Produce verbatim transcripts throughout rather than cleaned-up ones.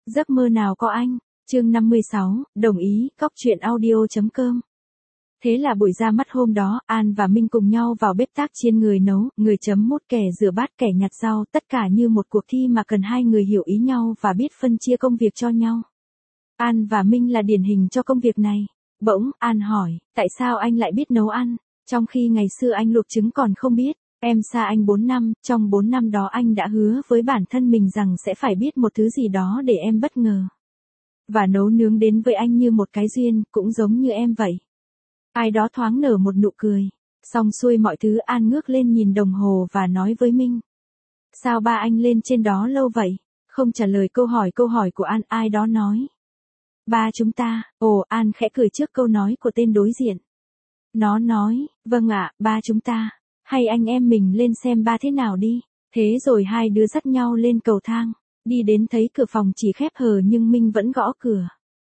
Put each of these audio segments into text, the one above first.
Giấc mơ nào có anh, chương năm mươi sáu, đồng ý, cóc truyện audio.com. Thế là buổi ra mắt hôm đó, An và Minh cùng nhau vào bếp tác chiên, người nấu, người chấm mút, kẻ rửa bát, kẻ nhặt rau, tất cả như một cuộc thi mà cần hai người hiểu ý nhau và biết phân chia công việc cho nhau. An và Minh là điển hình cho công việc này. Bỗng, An hỏi, tại sao anh lại biết nấu ăn, trong khi ngày xưa anh luộc trứng còn không biết. Em xa anh bốn năm, trong bốn năm đó anh đã hứa với bản thân mình rằng sẽ phải biết một thứ gì đó để em bất ngờ. Và nấu nướng đến với anh như một cái duyên, cũng giống như em vậy. Ai đó thoáng nở một nụ cười. Xong xuôi mọi thứ, An ngước lên nhìn đồng hồ và nói với Minh. Sao ba anh lên trên đó lâu vậy? Không trả lời câu hỏi câu hỏi của An, ai đó nói. Ba chúng ta. Ồ, An khẽ cười trước câu nói của tên đối diện. Nó nói, vâng ạ, ba chúng ta. Hay anh em mình lên xem ba thế nào đi. Thế rồi hai đứa dắt nhau lên cầu thang. Đi đến thấy cửa phòng chỉ khép hờ nhưng Minh vẫn gõ cửa.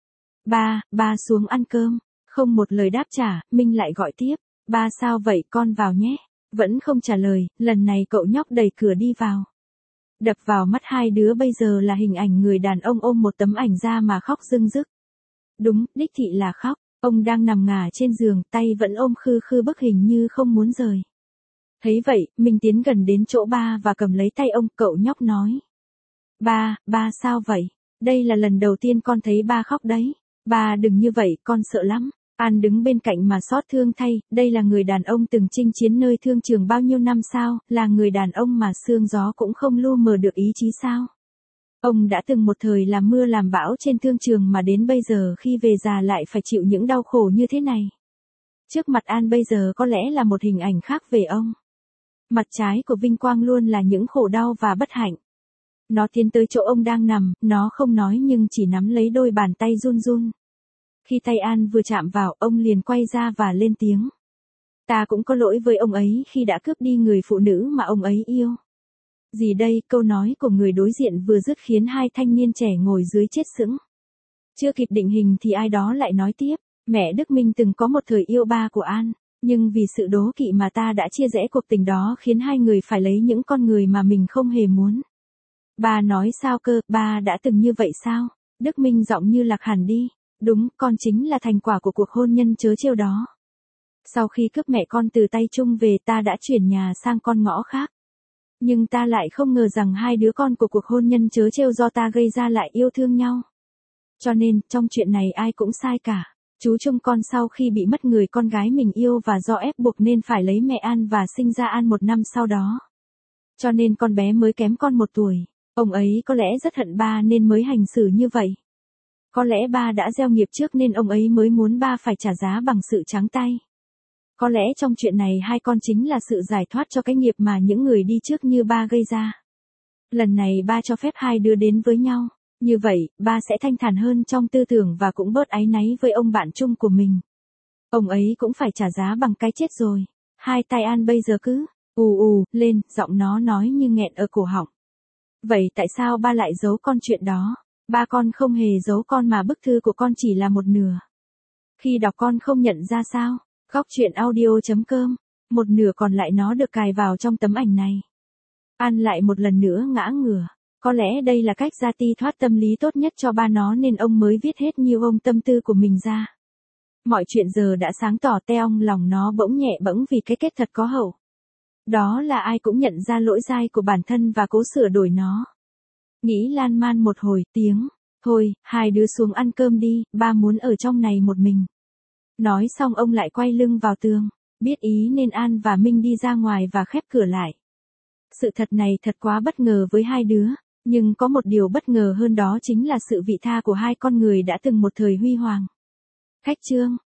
Ba, ba xuống ăn cơm. Không một lời đáp trả, Minh lại gọi tiếp. Ba sao vậy, con vào nhé. Vẫn không trả lời, lần này cậu nhóc đẩy cửa đi vào. Đập vào mắt hai đứa bây giờ là hình ảnh người đàn ông ôm một tấm ảnh ra mà khóc rưng rức. Đúng, đích thị là khóc. Ông đang nằm ngả trên giường, tay vẫn ôm khư khư bức hình như không muốn rời. Thấy vậy, Minh tiến gần đến chỗ ba và cầm lấy tay ông, cậu nhóc nói. Ba, ba sao vậy? Đây là lần đầu tiên con thấy ba khóc đấy. Ba đừng như vậy, con sợ lắm. An đứng bên cạnh mà xót thương thay, đây là người đàn ông từng chinh chiến nơi thương trường bao nhiêu năm sao, là người đàn ông mà sương gió cũng không lu mờ được ý chí sao. Ông đã từng một thời làm mưa làm bão trên thương trường mà đến bây giờ khi về già lại phải chịu những đau khổ như thế này. Trước mặt An bây giờ có lẽ là một hình ảnh khác về ông. Mặt trái của vinh quang luôn là những khổ đau và bất hạnh. Nó tiến tới chỗ ông đang nằm, nó không nói nhưng chỉ nắm lấy đôi bàn tay run run. Khi tay An vừa chạm vào, ông liền quay ra và lên tiếng. Ta cũng có lỗi với ông ấy khi đã cướp đi người phụ nữ mà ông ấy yêu. Gì đây, câu nói của người đối diện vừa dứt khiến hai thanh niên trẻ ngồi dưới chết sững. Chưa kịp định hình thì ai đó lại nói tiếp. Mẹ Đức Minh từng có một thời yêu ba của An, nhưng vì sự đố kỵ mà ta đã chia rẽ cuộc tình đó khiến hai người phải lấy những con người mà mình không hề muốn. Ba nói sao cơ, ba đã từng như vậy sao? Đức Minh giọng như lạc hẳn đi. Đúng, con chính là thành quả của cuộc hôn nhân trớ trêu đó. Sau khi cướp mẹ con từ tay Trung về, ta đã chuyển nhà sang con ngõ khác. Nhưng ta lại không ngờ rằng hai đứa con của cuộc hôn nhân trớ trêu do ta gây ra lại yêu thương nhau. Cho nên, trong chuyện này ai cũng sai cả. Chú Trung con sau khi bị mất người con gái mình yêu và do ép buộc nên phải lấy mẹ An và sinh ra An một năm sau đó. Cho nên con bé mới kém con một tuổi. Ông ấy có lẽ rất hận ba nên mới hành xử như vậy. Có lẽ ba đã gieo nghiệp trước nên ông ấy mới muốn ba phải trả giá bằng sự trắng tay. Có lẽ trong chuyện này hai con chính là sự giải thoát cho cái nghiệp mà những người đi trước như ba gây ra. Lần này ba cho phép hai đứa đến với nhau. Như vậy, ba sẽ thanh thản hơn trong tư tưởng và cũng bớt áy náy với ông bạn chung của mình. Ông ấy cũng phải trả giá bằng cái chết rồi. Hai tay An bây giờ cứ ù ù lên, giọng nó nói như nghẹn ở cổ họng. Vậy tại sao ba lại giấu con chuyện đó? Ba con không hề giấu con mà bức thư của con chỉ là một nửa. Khi đọc con không nhận ra sao? Góc truyện audio.com. Một nửa còn lại nó được cài vào trong tấm ảnh này. An lại một lần nữa ngã ngửa. Có lẽ đây là cách ra ti thoát tâm lý tốt nhất cho ba nó nên ông mới viết hết nhiều ông tâm tư của mình ra. Mọi chuyện giờ đã sáng tỏ, teong lòng nó bỗng nhẹ bẫng vì cái kết thật có hậu. Đó là ai cũng nhận ra lỗi sai của bản thân và cố sửa đổi nó. Nghĩ lan man một hồi, tiếng. Thôi, hai đứa xuống ăn cơm đi, ba muốn ở trong này một mình. Nói xong ông lại quay lưng vào tường. Biết ý nên An và Minh đi ra ngoài và khép cửa lại. Sự thật này thật quá bất ngờ với hai đứa. Nhưng có một điều bất ngờ hơn đó chính là sự vị tha của hai con người đã từng một thời huy hoàng. Khách chương.